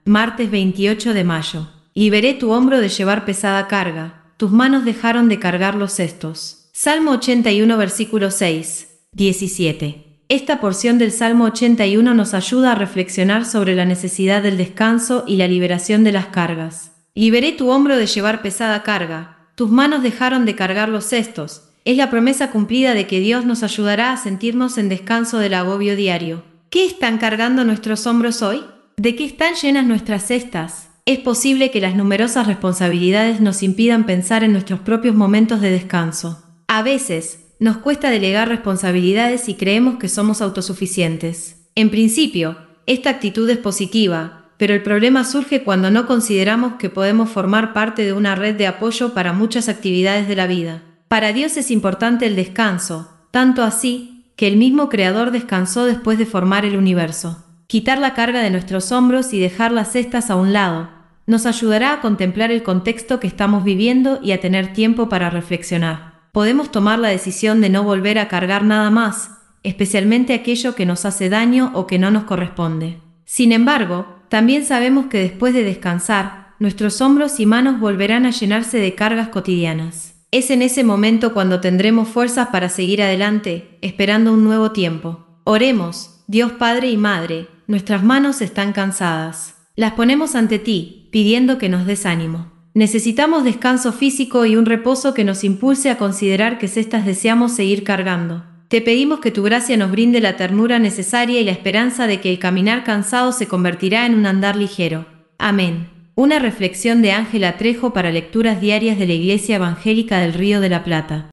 Martes 28 de mayo. Liberé tu hombro de llevar pesada carga, tus manos dejaron de cargar los cestos. Salmo 81 versículo 6, 17. Esta porción del Salmo 81 nos ayuda a reflexionar sobre la necesidad del descanso y la liberación de las cargas. Liberé tu hombro de llevar pesada carga, tus manos dejaron de cargar los cestos. Es la promesa cumplida de que Dios nos ayudará a sentirnos en descanso del agobio diario. ¿Qué están cargando nuestros hombros hoy? ¿De qué están llenas nuestras cestas? Es posible que las numerosas responsabilidades nos impidan pensar en nuestros propios momentos de descanso. A veces, nos cuesta delegar responsabilidades y creemos que somos autosuficientes. En principio, esta actitud es positiva, pero el problema surge cuando no consideramos que podemos formar parte de una red de apoyo para muchas actividades de la vida. Para Dios es importante el descanso, tanto así que el mismo Creador descansó después de formar el universo. Quitar la carga de nuestros hombros y dejar las cestas a un lado nos ayudará a contemplar el contexto que estamos viviendo y a tener tiempo para reflexionar. Podemos tomar la decisión de no volver a cargar nada más, especialmente aquello que nos hace daño o que no nos corresponde. Sin embargo, también sabemos que después de descansar, nuestros hombros y manos volverán a llenarse de cargas cotidianas. Es en ese momento cuando tendremos fuerzas para seguir adelante, esperando un nuevo tiempo. Oremos, Dios Padre y Madre, nuestras manos están cansadas. Las ponemos ante ti, pidiendo que nos des ánimo. Necesitamos descanso físico y un reposo que nos impulse a considerar qué cestas deseamos seguir cargando. Te pedimos que tu gracia nos brinde la ternura necesaria y la esperanza de que el caminar cansado se convertirá en un andar ligero. Amén. Una reflexión de Ángela Trejo para lecturas diarias de la Iglesia Evangélica del Río de la Plata.